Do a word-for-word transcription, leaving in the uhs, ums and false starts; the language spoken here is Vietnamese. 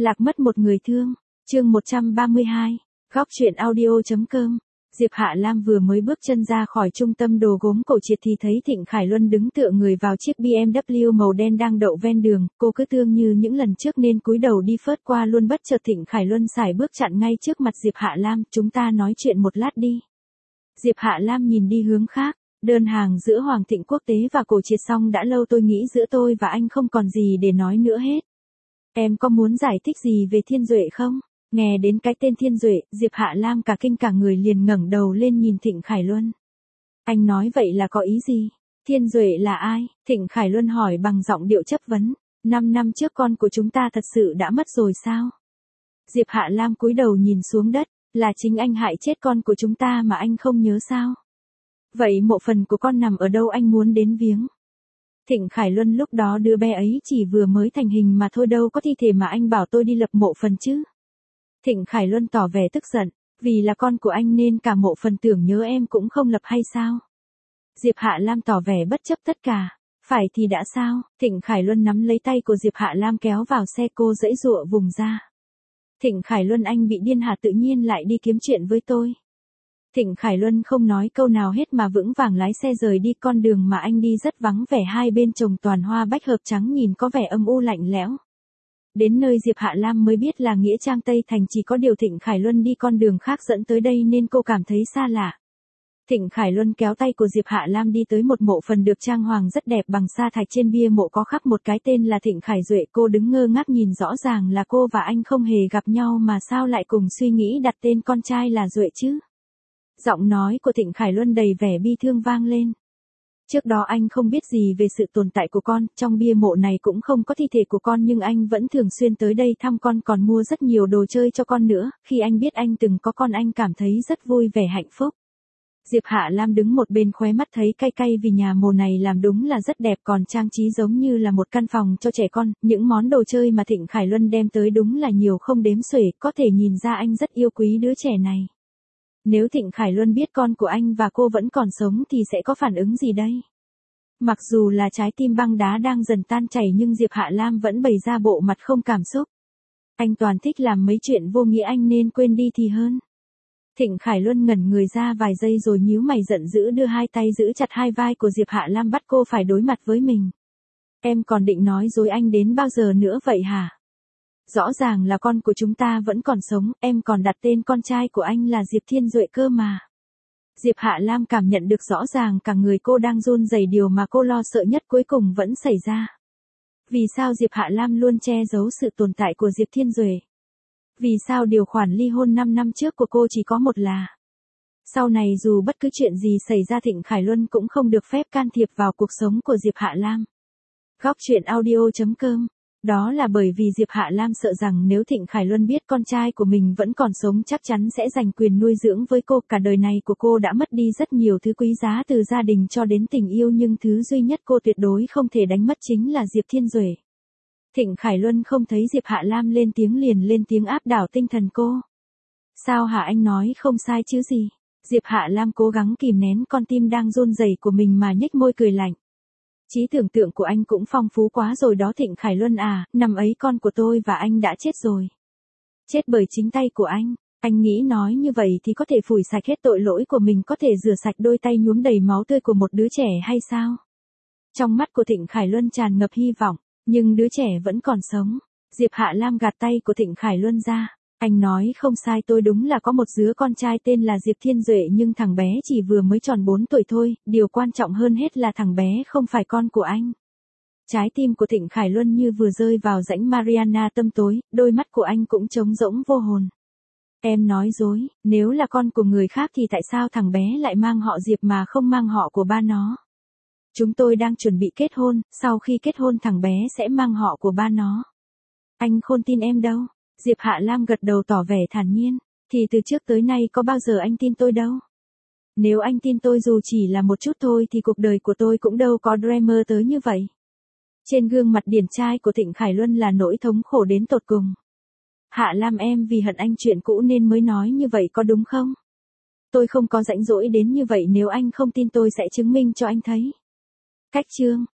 Lạc mất một người thương. Chương một trăm ba mươi hai. Góc truyện audio.com. Diệp Hạ Lam vừa mới bước chân ra khỏi trung tâm đồ gốm cổ triệt thì thấy Thịnh Khải Luân đứng tựa người vào chiếc bê em vê màu đen đang đậu ven đường, cô cứ tương như những lần trước nên cúi đầu đi phớt qua luôn, bất chợt Thịnh Khải Luân sải bước chặn ngay trước mặt Diệp Hạ Lam, chúng ta nói chuyện một lát đi. Diệp Hạ Lam nhìn đi hướng khác, đơn hàng giữa Hoàng Thịnh Quốc tế và cổ triệt xong đã lâu, tôi nghĩ giữa tôi và anh không còn gì để nói nữa hết. Em có muốn giải thích gì về Thiên Duệ không? Nghe đến cái tên Thiên Duệ, Diệp Hạ Lam cả kinh cả người liền ngẩng đầu lên nhìn Thịnh Khải Luân. Anh nói vậy là có ý gì? Thiên Duệ là ai? Thịnh Khải Luân hỏi bằng giọng điệu chất vấn. Năm năm trước con của chúng ta thật sự đã mất rồi sao? Diệp Hạ Lam cúi đầu nhìn xuống đất, là chính anh hại chết con của chúng ta mà anh không nhớ sao? Vậy mộ phần của con nằm ở đâu, anh muốn đến viếng? Thịnh Khải Luân lúc đó đứa bé ấy chỉ vừa mới thành hình mà thôi, đâu có thi thể mà anh bảo tôi đi lập mộ phần chứ. Thịnh Khải Luân tỏ vẻ tức giận, vì là con của anh nên cả mộ phần tưởng nhớ em cũng không lập hay sao? Diệp Hạ Lam tỏ vẻ bất chấp tất cả, phải thì đã sao? Thịnh Khải Luân nắm lấy tay của Diệp Hạ Lam kéo vào xe, cô giãy giụa vùng ra. Thịnh Khải Luân, anh bị điên hả, tự nhiên lại đi kiếm chuyện với tôi. Thịnh Khải Luân không nói câu nào hết mà vững vàng lái xe rời đi, con đường mà anh đi rất vắng vẻ, hai bên trồng toàn hoa bách hợp trắng nhìn có vẻ âm u lạnh lẽo. Đến nơi Diệp Hạ Lam mới biết là nghĩa trang Tây Thành, chỉ có điều Thịnh Khải Luân đi con đường khác dẫn tới đây nên cô cảm thấy xa lạ. Thịnh Khải Luân kéo tay của Diệp Hạ Lam đi tới một mộ phần được trang hoàng rất đẹp bằng sa thạch, trên bia mộ có khắc một cái tên là Thịnh Khải Duệ. Cô đứng ngơ ngác nhìn, rõ ràng là cô và anh không hề gặp nhau mà sao lại cùng suy nghĩ đặt tên con trai là Duệ chứ? Giọng nói của Thịnh Khải Luân đầy vẻ bi thương vang lên. Trước đó anh không biết gì về sự tồn tại của con, trong bia mộ này cũng không có thi thể của con, nhưng anh vẫn thường xuyên tới đây thăm con, còn mua rất nhiều đồ chơi cho con nữa. Khi anh biết anh từng có con, anh cảm thấy rất vui vẻ hạnh phúc. Diệp Hạ Lam đứng một bên khóe mắt thấy cay cay vì nhà mồ này làm đúng là rất đẹp, còn trang trí giống như là một căn phòng cho trẻ con. Những món đồ chơi mà Thịnh Khải Luân đem tới đúng là nhiều không đếm xuể, có thể nhìn ra anh rất yêu quý đứa trẻ này. Nếu Thịnh Khải Luân biết con của anh và cô vẫn còn sống thì sẽ có phản ứng gì đây? Mặc dù là trái tim băng đá đang dần tan chảy nhưng Diệp Hạ Lam vẫn bày ra bộ mặt không cảm xúc. Anh toàn thích làm mấy chuyện vô nghĩa, anh nên quên đi thì hơn. Thịnh Khải Luân ngẩn người ra vài giây rồi nhíu mày giận dữ đưa hai tay giữ chặt hai vai của Diệp Hạ Lam, bắt cô phải đối mặt với mình. Em còn định nói dối anh đến bao giờ nữa vậy hả? Rõ ràng là con của chúng ta vẫn còn sống, em còn đặt tên con trai của anh là Diệp Thiên Duệ cơ mà. Diệp Hạ Lam cảm nhận được rõ ràng cả người cô đang run rẩy, điều mà cô lo sợ nhất cuối cùng vẫn xảy ra. Vì sao Diệp Hạ Lam luôn che giấu sự tồn tại của Diệp Thiên Duệ? Vì sao điều khoản ly hôn năm năm trước của cô chỉ có một là sau này dù bất cứ chuyện gì xảy ra Thịnh Khải Luân cũng không được phép can thiệp vào cuộc sống của Diệp Hạ Lam. Góc truyện audio.com. Đó là bởi vì Diệp Hạ Lam sợ rằng nếu Thịnh Khải Luân biết con trai của mình vẫn còn sống chắc chắn sẽ giành quyền nuôi dưỡng với cô. Cả đời này của cô đã mất đi rất nhiều thứ quý giá, từ gia đình cho đến tình yêu, nhưng thứ duy nhất cô tuyệt đối không thể đánh mất chính là Diệp Thiên Duệ. Thịnh Khải Luân không thấy Diệp Hạ Lam lên tiếng liền lên tiếng áp đảo tinh thần cô. Sao hả, anh nói không sai chứ gì? Diệp Hạ Lam cố gắng kìm nén con tim đang run rẩy của mình mà nhếch môi cười lạnh. Trí tưởng tượng của anh cũng phong phú quá rồi đó Thịnh Khải Luân à, năm ấy con của tôi và anh đã chết rồi. Chết bởi chính tay của anh. Anh nghĩ nói như vậy thì có thể phủi sạch hết tội lỗi của mình, có thể rửa sạch đôi tay nhuốm đầy máu tươi của một đứa trẻ hay sao? Trong mắt của Thịnh Khải Luân tràn ngập hy vọng, nhưng đứa trẻ vẫn còn sống. Diệp Hạ Lam gạt tay của Thịnh Khải Luân ra. Anh nói không sai, tôi đúng là có một đứa con trai tên là Diệp Thiên Duệ, nhưng thằng bé chỉ vừa mới tròn bốn tuổi thôi, điều quan trọng hơn hết là thằng bé không phải con của anh. Trái tim của Thịnh Khải Luân như vừa rơi vào rãnh Mariana tăm tối, đôi mắt của anh cũng trống rỗng vô hồn. Em nói dối, nếu là con của người khác thì tại sao thằng bé lại mang họ Diệp mà không mang họ của ba nó? Chúng tôi đang chuẩn bị kết hôn, sau khi kết hôn thằng bé sẽ mang họ của ba nó. Anh không tin em đâu. Diệp Hạ Lam gật đầu tỏ vẻ thản nhiên. Thì từ trước tới nay có bao giờ anh tin tôi đâu. Nếu anh tin tôi dù chỉ là một chút thôi thì cuộc đời của tôi cũng đâu có drama tới như vậy. Trên gương mặt điển trai của Thịnh Khải Luân là nỗi thống khổ đến tột cùng. Hạ Lam, em vì hận anh chuyện cũ nên mới nói như vậy có đúng không? Tôi không có rãnh rỗi đến như vậy, nếu anh không tin tôi sẽ chứng minh cho anh thấy. Cách chương.